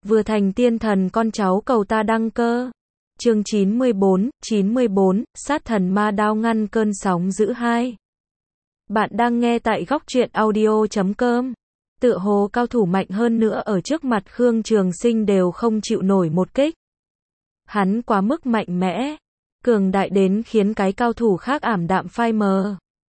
Vừa thành tiên thần con cháu cầu ta đăng cơ. Chương 94, sát thần ma đao ngăn cơn sóng dữ 2. Bạn đang nghe tại góc truyện audio.com. Tựa hồ cao thủ mạnh hơn nữa ở trước mặt Khương Trường Sinh đều không chịu nổi một kích. Hắn quá mức mạnh mẽ, cường đại đến khiến cái cao thủ khác ảm đạm phai mờ.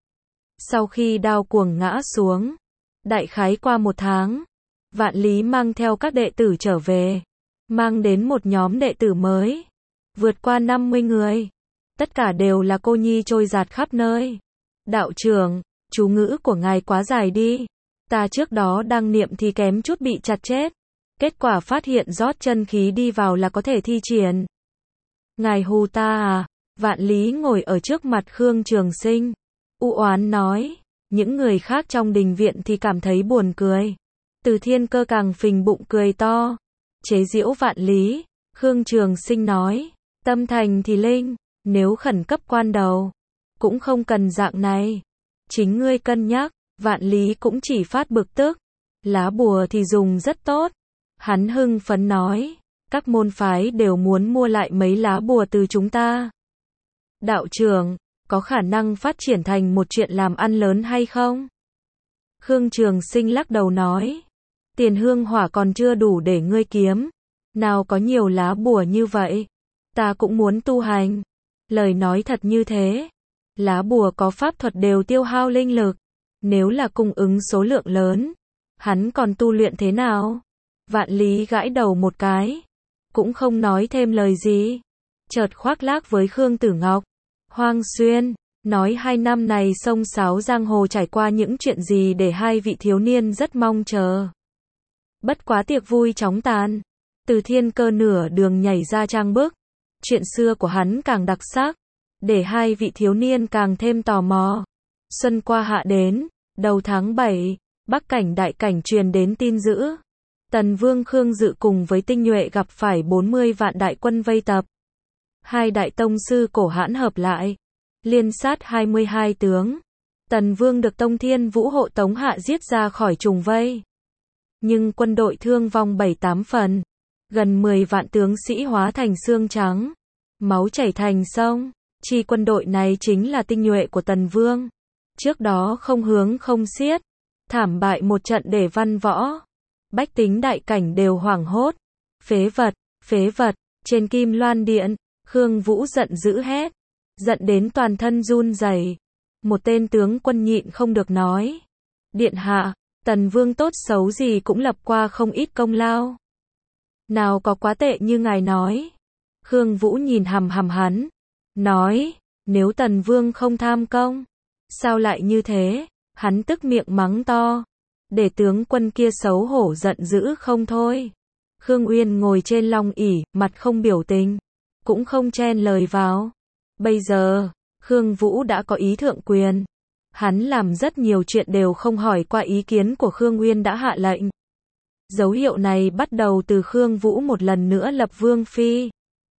Sau khi đao cuồng ngã xuống, đại khái qua 1 tháng, Vạn Lý mang theo các đệ tử trở về, mang đến một nhóm đệ tử mới, vượt qua 50 người. Tất cả đều là cô nhi trôi dạt khắp nơi. Đạo trưởng, chú ngữ của ngài quá dài đi. Ta trước đó đang niệm thì kém chút bị chặt chết. Kết quả phát hiện rót chân khí đi vào là có thể thi triển. Ngài hù ta à? Vạn Lý ngồi ở trước mặt Khương Trường Sinh, u oán nói. Những người khác trong đình viện thì cảm thấy buồn cười. Từ Thiên Cơ càng phình bụng cười to, chế giễu Vạn Lý. Khương Trường Sinh nói, tâm thành thì linh, nếu khẩn cấp quan đầu, cũng không cần dạng này. Chính ngươi cân nhắc. Vạn Lý cũng chỉ phát bực tức. Lá bùa thì dùng rất tốt. Hắn hưng phấn nói, các môn phái đều muốn mua lại mấy lá bùa từ chúng ta. Đạo trưởng, có khả năng phát triển thành một chuyện làm ăn lớn hay không? Khương Trường Sinh lắc đầu nói, tiền hương hỏa còn chưa đủ để ngươi kiếm, nào có nhiều lá bùa như vậy. Ta cũng muốn tu hành. Lời nói thật như thế. Lá bùa có pháp thuật đều tiêu hao linh lực. Nếu là cung ứng số lượng lớn, hắn còn tu luyện thế nào? Vạn Lý gãi đầu một cái, cũng không nói thêm lời gì. Chợt khoác lác với Khương Tử Ngọc, Hoang Xuyên, nói 2 năm này sông sáo giang hồ trải qua những chuyện gì để hai vị thiếu niên rất mong chờ. Bất quá tiệc vui chóng tàn, Từ Thiên Cơ nửa đường nhảy ra trang bức. Chuyện xưa của hắn càng đặc sắc, để hai vị thiếu niên càng thêm tò mò. Xuân qua hạ đến, đầu tháng 7, Bắc Cảnh Đại Cảnh truyền đến tin dữ. Tần Vương Khương Dự cùng với tinh nhuệ gặp phải 40 vạn đại quân vây tập. Hai đại tông sư cổ hãn hợp lại, liên sát 22 tướng. Tần Vương được Tông Thiên Vũ hộ tống hạ giết ra khỏi trùng vây. Nhưng quân đội thương vong 7-8 phần, gần 10 vạn tướng sĩ hóa thành xương trắng, máu chảy thành sông. Chi quân đội này chính là tinh nhuệ của Tần Vương. Trước đó không hướng không xiết, thảm bại một trận để văn võ. Bách tính Đại Cảnh đều hoảng hốt. Phế vật, trên Kim Loan Điện, Khương Vũ giận dữ hét, giận đến toàn thân run rẩy. Một tên tướng quân nhịn không được nói, điện hạ, Tần Vương tốt xấu gì cũng lập qua không ít công lao. Nào có quá tệ như ngài nói. Khương Vũ nhìn hằm hằm hắn, nói, nếu Tần Vương không tham công, sao lại như thế? Hắn tức miệng mắng to, để tướng quân kia xấu hổ giận dữ không thôi. Khương Uyên ngồi trên long ỷ, mặt không biểu tình, cũng không chen lời vào. Bây giờ, Khương Vũ đã có ý thượng quyền. Hắn làm rất nhiều chuyện đều không hỏi qua ý kiến của Khương Uyên đã hạ lệnh. Dấu hiệu này bắt đầu từ Khương Vũ một lần nữa lập vương phi,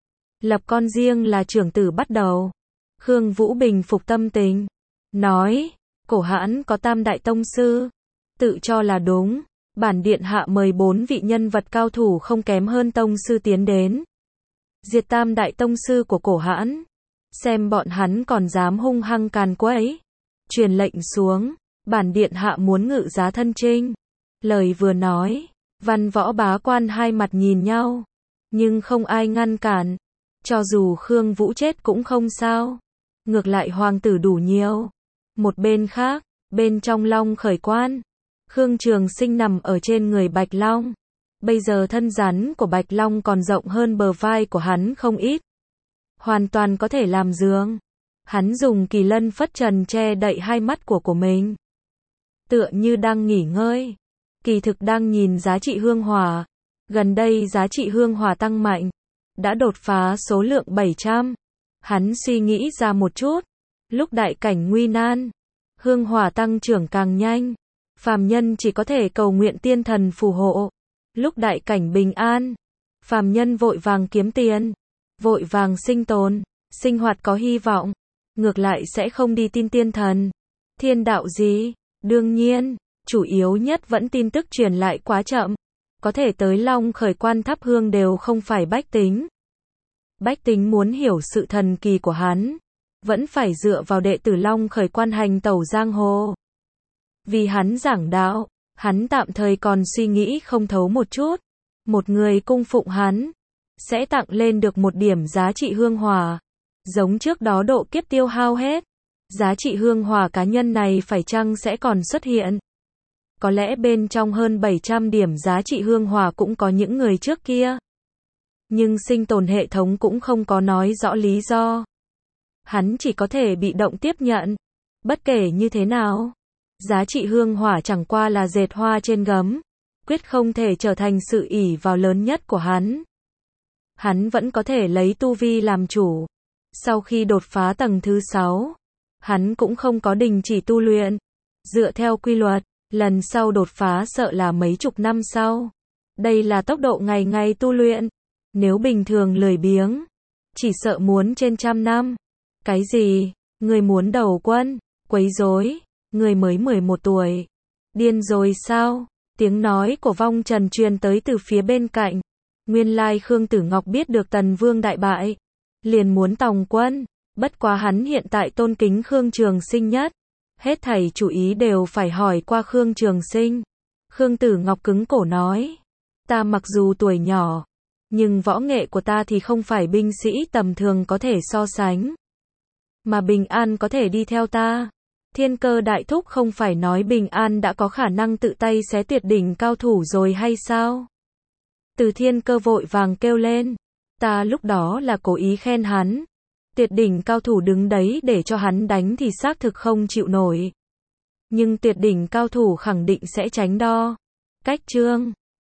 lập con riêng là trưởng tử bắt đầu. Khương Vũ bình phục tâm tình, nói, cổ hãn có tam đại tông sư, tự cho là đúng. Bản điện hạ mời 4 vị nhân vật cao thủ không kém hơn tông sư tiến đến, diệt tam đại tông sư của cổ hãn, xem bọn hắn còn dám hung hăng càn quấy. Truyền lệnh xuống, bản điện hạ muốn ngự giá thân trinh. Lời vừa nói, văn võ bá quan hai mặt nhìn nhau, nhưng không ai ngăn cản. Cho dù Khương Vũ chết cũng không sao, ngược lại hoàng tử đủ nhiều. Một bên khác, bên trong Long Khởi Quan, Khương Trường Sinh nằm ở trên người Bạch Long. Bây giờ thân rắn của Bạch Long còn rộng hơn bờ vai của hắn không ít, hoàn toàn có thể làm giường. Hắn dùng kỳ lân phất trần che đậy hai mắt của mình, tựa như đang nghỉ ngơi, kỳ thực đang nhìn giá trị hương hỏa. Gần đây giá trị hương hỏa tăng mạnh, đã đột phá số lượng 700. Hắn suy nghĩ ra một chút, lúc đại cảnh nguy nan, hương hỏa tăng trưởng càng nhanh, phàm nhân chỉ có thể cầu nguyện tiên thần phù hộ. Lúc đại cảnh bình an, phàm nhân vội vàng kiếm tiền, vội vàng sinh tồn, sinh hoạt có hy vọng, ngược lại sẽ không đi tin tiên thần, thiên đạo gì. Đương nhiên, chủ yếu nhất vẫn tin tức truyền lại quá chậm. có thể tới Long Khởi Quan thắp hương đều không phải bách tính. Bách tính muốn hiểu sự thần kỳ của hắn, vẫn phải dựa vào đệ tử Long Khởi Quan hành tẩu giang hồ. Vì hắn giảng đạo, hắn tạm thời còn suy nghĩ không thấu một chút. Một người cung phụng hắn, sẽ tặng lên được một điểm giá trị hương hỏa. Giống trước đó độ kiếp tiêu hao hết. Giá trị hương hỏa cá nhân này phải chăng sẽ còn xuất hiện? Có lẽ bên trong hơn 700 điểm giá trị hương hỏa cũng có những người trước kia. Nhưng sinh tồn hệ thống cũng không có nói rõ lý do. Hắn chỉ có thể bị động tiếp nhận. Bất kể như thế nào, giá trị hương hỏa chẳng qua là dệt hoa trên gấm, quyết không thể trở thành sự ỷ vào lớn nhất của hắn. Hắn vẫn có thể lấy tu vi làm chủ. Sau khi đột phá tầng thứ 6, hắn cũng không có đình chỉ tu luyện. Dựa theo quy luật, lần sau đột phá sợ là mấy chục năm sau. Đây là tốc độ ngày ngày tu luyện. Nếu bình thường lười biếng, chỉ sợ muốn trên 100 năm. Cái gì? Người muốn đầu quân, quấy rối, người mới 11 tuổi. Điên rồi sao? Tiếng nói của Vong Trần truyền tới từ phía bên cạnh. Nguyên lai Khương Tử Ngọc biết được Tần Vương đại bại, liền muốn tòng quân. Bất quá hắn hiện tại tôn kính Khương Trường Sinh nhất. Hết thảy chủ ý đều phải hỏi qua Khương Trường Sinh. Khương Tử Ngọc cứng cổ nói. Ta mặc dù tuổi nhỏ, nhưng võ nghệ của ta thì không phải binh sĩ tầm thường có thể so sánh. Mà Bình An có thể đi theo ta. Thiên Cơ đại thúc không phải nói Bình An đã có khả năng tự tay xé tuyệt đỉnh cao thủ rồi hay sao? Từ Thiên Cơ vội vàng kêu lên. Ta lúc đó là cố ý khen hắn. Tuyệt đỉnh cao thủ đứng đấy để cho hắn đánh thì xác thực không chịu nổi. Nhưng tuyệt đỉnh cao thủ khẳng định sẽ tránh đo. Cách chương